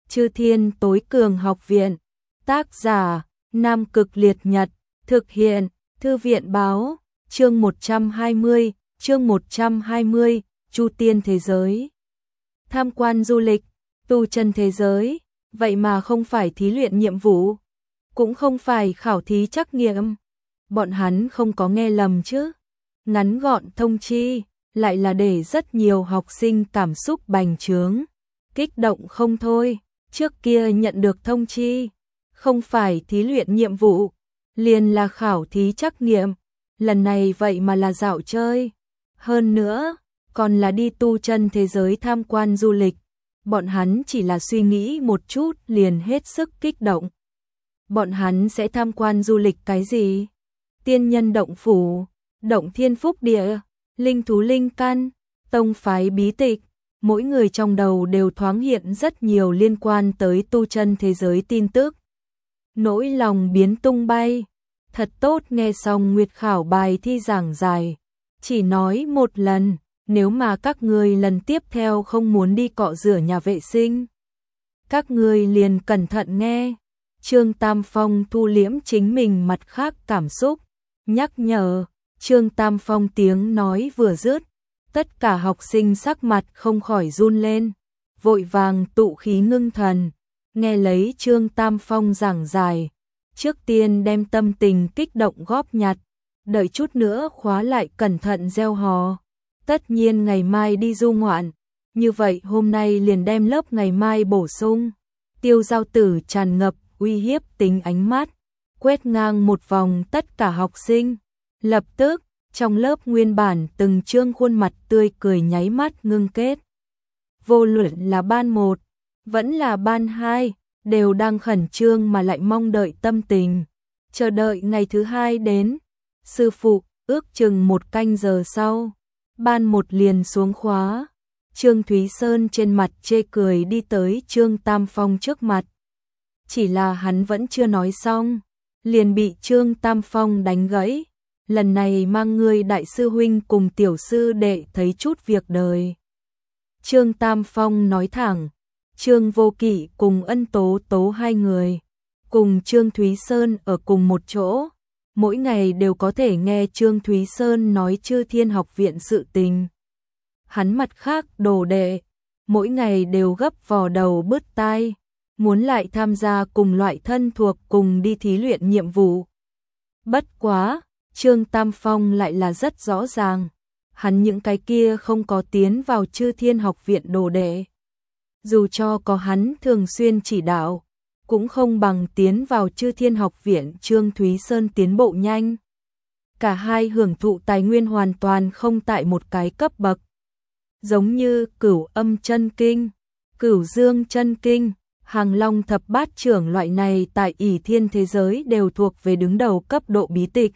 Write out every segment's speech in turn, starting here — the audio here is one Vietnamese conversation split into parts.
Chư Thiên Tối Cường Học Viện. Tác giả: Nam Cực Liệt Nhật. Thực hiện: Thư viện báo. Chương 120, Chu Tiên Thế Giới. Tham quan du lịch, tu chân thế giới, vậy mà không phải thí luyện nhiệm vụ, cũng không phải khảo thí trắc nghiệm. Bọn hắn không có nghe lầm chứ? Ngắn gọn thông chi, lại là để rất nhiều học sinh cảm xúc bành trướng, kích động không thôi. Trước kia nhận được thông chi, không phải thí luyện nhiệm vụ, liền là khảo thí trắc nghiệm, lần này vậy mà là dạo chơi. Hơn nữa, còn là đi tu chân thế giới tham quan du lịch. Bọn hắn chỉ là suy nghĩ một chút liền hết sức kích động. Bọn hắn sẽ tham quan du lịch cái gì? Tiên nhân động phủ, động thiên phúc địa, linh thú linh căn, tông phái bí tịch. Mỗi người trong đầu đều thoáng hiện rất nhiều liên quan tới tu chân thế giới tin tức. Nỗi lòng biến tung bay. Thật tốt, nghe xong Nguyệt khảo bài thi giảng dài, chỉ nói một lần, nếu mà các ngươi lần tiếp theo không muốn đi cọ rửa nhà vệ sinh, các ngươi liền cẩn thận nghe. Trương Tam Phong thu liễm chính mình mặt khác cảm xúc, nhắc nhở. Trương Tam Phong tiếng nói vừa dứt, tất cả học sinh sắc mặt không khỏi run lên, vội vàng tụ khí ngưng thần, nghe lấy Trương Tam Phong giảng giải. Trước tiên đem tâm tình kích động góp nhặt, đợi chút nữa khóa lại cẩn thận gieo hò. Tất nhiên ngày mai đi du ngoạn, như vậy hôm nay liền đem lớp ngày mai bổ sung. Tiêu Giao Tử tràn ngập uy hiếp tính ánh mắt, quét ngang một vòng tất cả học sinh. Lập tức, trong lớp nguyên bản từng trương khuôn mặt tươi cười nháy mắt ngưng kết. Vô luận là ban 1, vẫn là ban 2, đều đang khẩn trương mà lại mong đợi tâm tình, chờ đợi ngày thứ 2 đến. Sư phụ, ước chừng 1 canh giờ sau, ban 1 liền xuống khóa. Trương Thúy Sơn trên mặt chê cười đi tới Trương Tam Phong trước mặt. Chỉ là hắn vẫn chưa nói xong, liền bị Trương Tam Phong đánh gãy. Lần này mang ngươi đại sư huynh cùng tiểu sư đệ thấy chút việc đời. Trương Tam Phong nói thẳng. Trương Vô Kỵ cùng Ân Tố Tố hai người, cùng Trương Thúy Sơn ở cùng một chỗ, mỗi ngày đều có thể nghe Trương Thúy Sơn nói Chư Thiên Học Viện sự tình. Hắn mặt khác đồ đệ, mỗi ngày đều gấp vò đầu bứt tai, muốn lại tham gia cùng loại thân thuộc cùng đi thí luyện nhiệm vụ. Bất quá, Trương Tam Phong lại là rất rõ ràng, hắn những cái kia không có tiến vào Chư Thiên Học Viện đồ đệ, dù cho có hắn thường xuyên chỉ đạo, cũng không bằng tiến vào Chư Thiên Học Viện Trương Thúy Sơn tiến bộ nhanh. Cả hai hưởng thụ tài nguyên hoàn toàn không tại một cái cấp bậc. Giống như Cửu Âm Chân Kinh, Cửu Dương Chân Kinh, Hàng Long Thập Bát Trưởng loại này tại ỷ thiên thế giới đều thuộc về đứng đầu cấp độ bí tịch.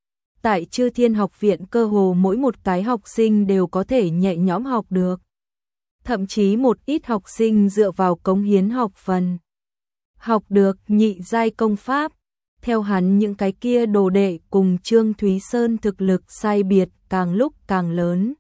Tại Chư Thiên Học Viện cơ hồ mỗi một cái học sinh đều có thể nhẹ nhõm học được. Thậm chí một ít học sinh dựa vào cống hiến học phần, học được nhị giai công pháp. Theo hắn những cái kia đồ đệ cùng Trương Thúy Sơn thực lực sai biệt càng lúc càng lớn.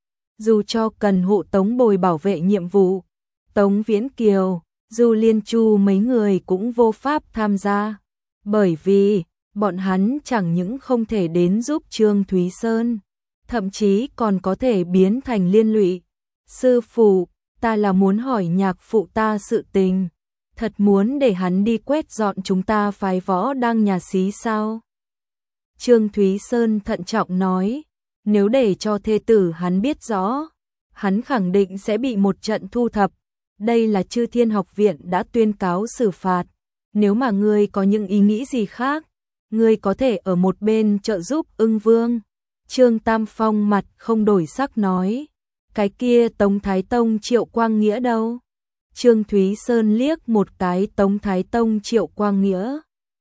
Dù cho cần hộ tống bồi bảo vệ nhiệm vụ, Tống Viễn Kiều, Du Liên Chu mấy người cũng vô pháp tham gia. Bởi vì, bọn hắn chẳng những không thể đến giúp Trương Thúy Sơn, thậm chí còn có thể biến thành liên lụy. Sư phụ, ta là muốn hỏi nhạc phụ ta sự tình, thật muốn để hắn đi quét dọn chúng ta phái võ đang nhà xí sao? Trương Thúy Sơn thận trọng nói, nếu để cho thê tử hắn biết rõ, hắn khẳng định sẽ bị một trận thu thập. Đây là Chư Thiên Học Viện đã tuyên cáo xử phạt, nếu mà ngươi có những ý nghĩ gì khác, ngươi có thể ở một bên trợ giúp Ưng Vương. Trương Tam Phong mặt không đổi sắc nói, cái kia Tống Thái Tông Triệu Quang Nghĩa đâu? Trương Thúy Sơn liếc một cái Tống Thái Tông Triệu Quang Nghĩa,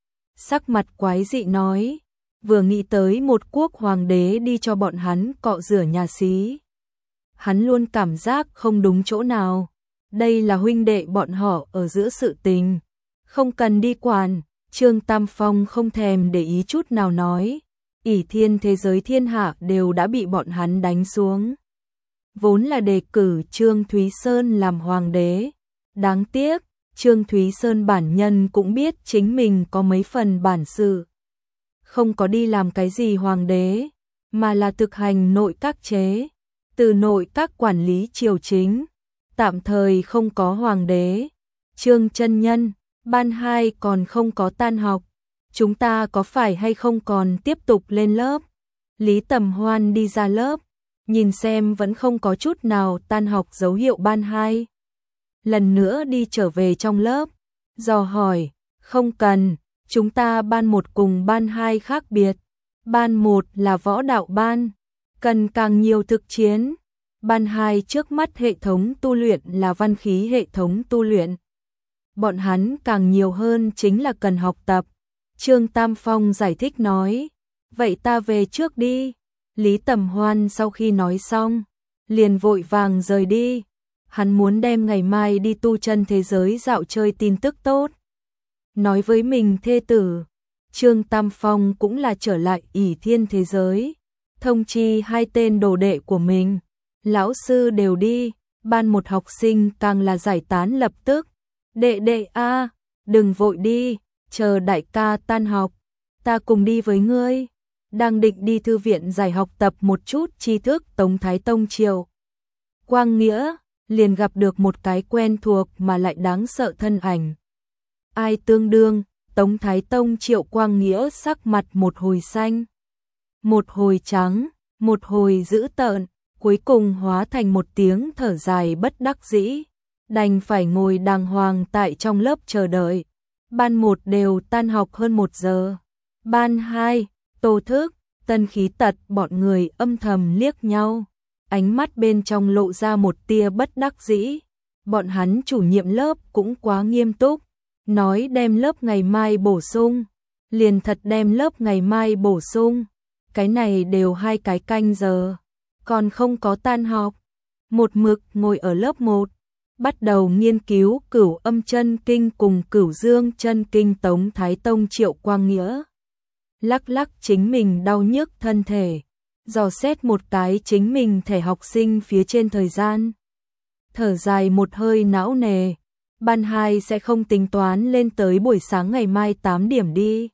sắc mặt quái dị nói, vừa nghĩ tới một quốc hoàng đế đi cho bọn hắn cọ rửa nhà xí, hắn luôn cảm giác không đúng chỗ nào. Đây là huynh đệ bọn họ ở giữa sự tình, không cần đi quản. Trương Tam Phong không thèm để ý chút nào nói, ỷ thiên thế giới thiên hạ đều đã bị bọn hắn đánh xuống. Vốn là đề cử Trương Thúy Sơn làm hoàng đế, đáng tiếc, Trương Thúy Sơn bản nhân cũng biết chính mình có mấy phần bản sự. Không có đi làm cái gì hoàng đế, mà là thực hành nội các chế, từ nội các quản lý triều chính, tạm thời không có hoàng đế. Trương chân nhân, ban 2 còn không có tan học, chúng ta có phải hay không còn tiếp tục lên lớp? Lý Tầm Hoan đi ra lớp, nhìn xem vẫn không có chút nào tan học dấu hiệu ban 2. Lần nữa đi trở về trong lớp, dò hỏi, không cần, chúng ta ban 1 cùng ban 2 khác biệt. Ban 1 là võ đạo ban, cần càng nhiều thực chiến. Ban 2 trước mắt hệ thống tu luyện là văn khí hệ thống tu luyện. Bọn hắn càng nhiều hơn chính là cần học tập. Trương Tam Phong giải thích nói, vậy ta về trước đi. Lý Tầm Hoan sau khi nói xong, liền vội vàng rời đi. Hắn muốn đem ngày mai đi tu chân thế giới dạo chơi tin tức tốt. Nói với mình thê tử, Trương Tam Phong cũng là trở lại ỷ thiên thế giới. Thông chi 2 tên đồ đệ của mình. Lão sư đều đi, ban 1 học sinh càng là giải tán lập tức. Đệ đệ a, đừng vội đi, chờ đại ca tan học, ta cùng đi với ngươi. Đang định đi thư viện giải học tập một chút tri thức Tống Thái Tông Triệu Quang Nghĩa, liền gặp được một cái quen thuộc mà lại đáng sợ thân ảnh. Ai tương đương, Tống Thái Tông Triệu Quang Nghĩa sắc mặt một hồi xanh, một hồi trắng, một hồi dữ tợn, cuối cùng hóa thành một tiếng thở dài bất đắc dĩ, đành phải ngồi đàng hoàng tại trong lớp chờ đợi. Ban 1 đều tan học hơn 1 giờ. Ban 2, Tô Thức, Tân Khí Tật bọn người âm thầm liếc nhau, ánh mắt bên trong lộ ra một tia bất đắc dĩ. Bọn hắn chủ nhiệm lớp cũng quá nghiêm túc, nói đem lớp ngày mai bổ sung, liền thật đem lớp ngày mai bổ sung. Cái này đều 2 cái canh giờ, còn không có tan học. Một mực ngồi ở lớp 1, bắt đầu nghiên cứu Cửu Âm Chân Kinh cùng Cửu Dương Chân Kinh. Tống Thái Tông Triệu Quang Nghĩa lắc lắc chính mình đau nhức thân thể, dò xét một cái chính mình thẻ học sinh phía trên thời gian, thở dài một hơi não nề. Ban 2 sẽ không tính toán lên tới buổi sáng ngày mai 8 điểm đi.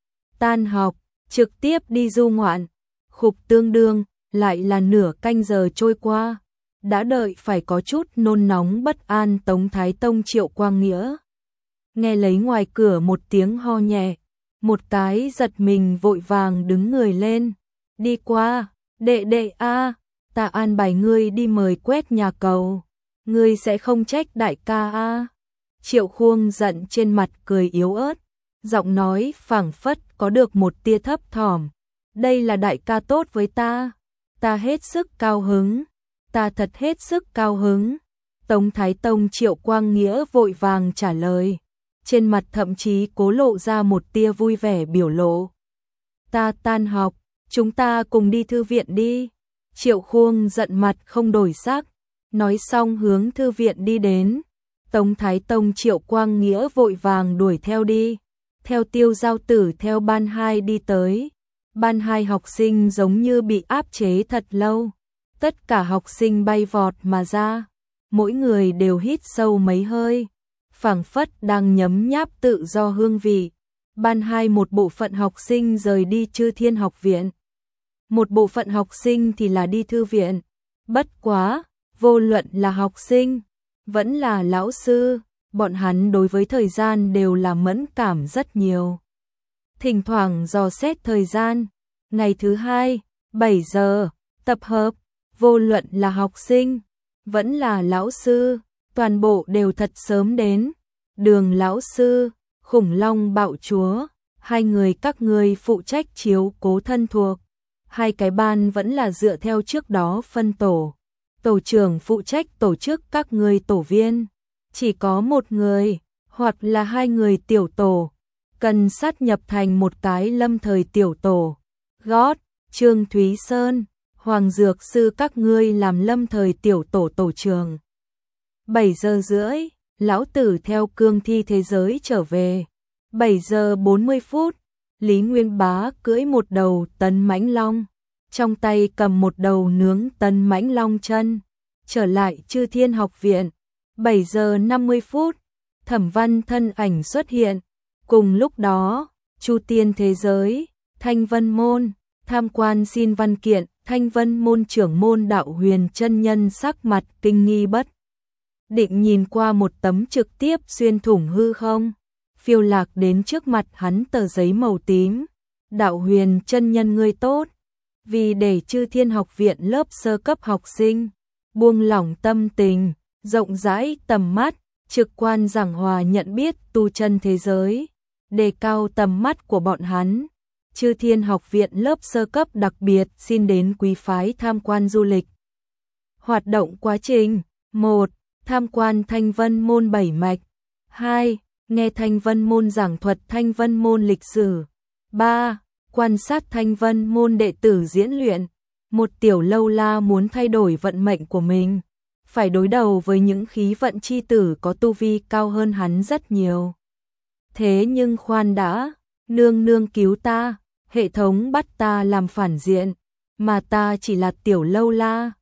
Tan học, trực tiếp đi du ngoạn. Khục tương đương, lại là nửa canh giờ trôi qua. Đã đợi phải có chút nôn nóng bất an. Tống Thái Tông Triệu Quang Nghĩa nghe lấy ngoài cửa một tiếng ho nhẹ, một cái giật mình vội vàng đứng người lên, đi qua. Đệ đệ a, ta an bài ngươi đi mời quét nhà cầu, ngươi sẽ không trách đại ca a? Triệu Khuông giận trên mặt cười yếu ớt, giọng nói phảng phất có được một tia thấp thỏm. Đây là đại ca tốt với ta hết sức cao hứng, ta thật hết sức cao hứng. Tống Thái Tông Triệu Quang Nghĩa vội vàng trả lời, trên mặt thậm chí cố lộ ra một tia vui vẻ biểu lộ. Ta tan học, chúng ta cùng đi thư viện đi. Triệu Khuông giận mặt không đổi sắc, nói xong hướng thư viện đi đến. Tống Thái Tông Triệu Quang Nghĩa vội vàng đuổi theo đi, theo Tiêu Giao Tử theo ban 2 đi tới. Ban 2 học sinh giống như bị áp chế thật lâu, tất cả học sinh bay vọt mà ra, mỗi người đều hít sâu mấy hơi, phảng phất đang nhấm nháp tự do hương vị. Ban 2 một bộ phận học sinh rời đi Chư Thiên học viện, một bộ phận học sinh thì là đi thư viện. Bất quá, vô luận là học sinh vẫn là lão sư, bọn hắn đối với thời gian đều là mẫn cảm rất nhiều. Thỉnh thoảng dò xét thời gian, ngày thứ 2, 7 giờ, tập hợp, vô luận là học sinh vẫn là lão sư, toàn bộ đều thật sớm đến. Đường lão sư, Khủng Long Bạo Chúa, 2 người các ngươi phụ trách chiếu cố thân thuộc. 2 cái ban vẫn là dựa theo trước đó phân tổ. Tổ trưởng phụ trách tổ chức các ngươi tổ viên. Chỉ có 1 người, hoặc là 2 người tiểu tổ, cần sát nhập thành một cái lâm thời tiểu tổ. Gót, Trương Thúy Sơn, Hoàng Dược Sư các ngươi làm lâm thời tiểu tổ tổ trưởng. 7 giờ rưỡi, lão tử theo cương thi thế giới trở về. 7 giờ 40 phút, Lý Nguyên Bá cưỡi một đầu tấn mãnh long, trong tay cầm một đầu nướng tấn mãnh long chân, trở lại Chư Thiên học viện. 7 giờ 50 phút, Thẩm Văn thân ảnh xuất hiện. Cùng lúc đó, Chu Tiên thế giới, Thanh Vân môn, tham quan xin văn kiện, Thanh Vân môn trưởng môn Đạo Huyền chân nhân sắc mặt kinh nghi bất định nhìn qua một tấm trực tiếp xuyên thủng hư không, phiêu lạc đến trước mặt hắn tờ giấy màu tím. Đạo Huyền chân nhân ngươi tốt, vì để Chư Thiên học viện lớp sơ cấp học sinh buông lỏng tâm tình, rộng rãi tầm mắt, trực quan giảng hòa nhận biết tu chân thế giới, đề cao tầm mắt của bọn hắn. Chư Thiên học viện lớp sơ cấp đặc biệt xin đến quý phái tham quan du lịch. Hoạt động quá trình: 1. Tham quan Thanh Vân môn 7 mạch. 2. Nghe Thanh Vân môn giảng thuật Thanh Vân môn lịch sử. 3. Quan sát Thanh Vân môn đệ tử diễn luyện. Một tiểu lâu la muốn thay đổi vận mệnh của mình, phải đối đầu với những khí vận chi tử có tu vi cao hơn hắn rất nhiều. Thế nhưng khoan đã, nương nương cứu ta, hệ thống bắt ta làm phản diện, mà ta chỉ là tiểu lâu la,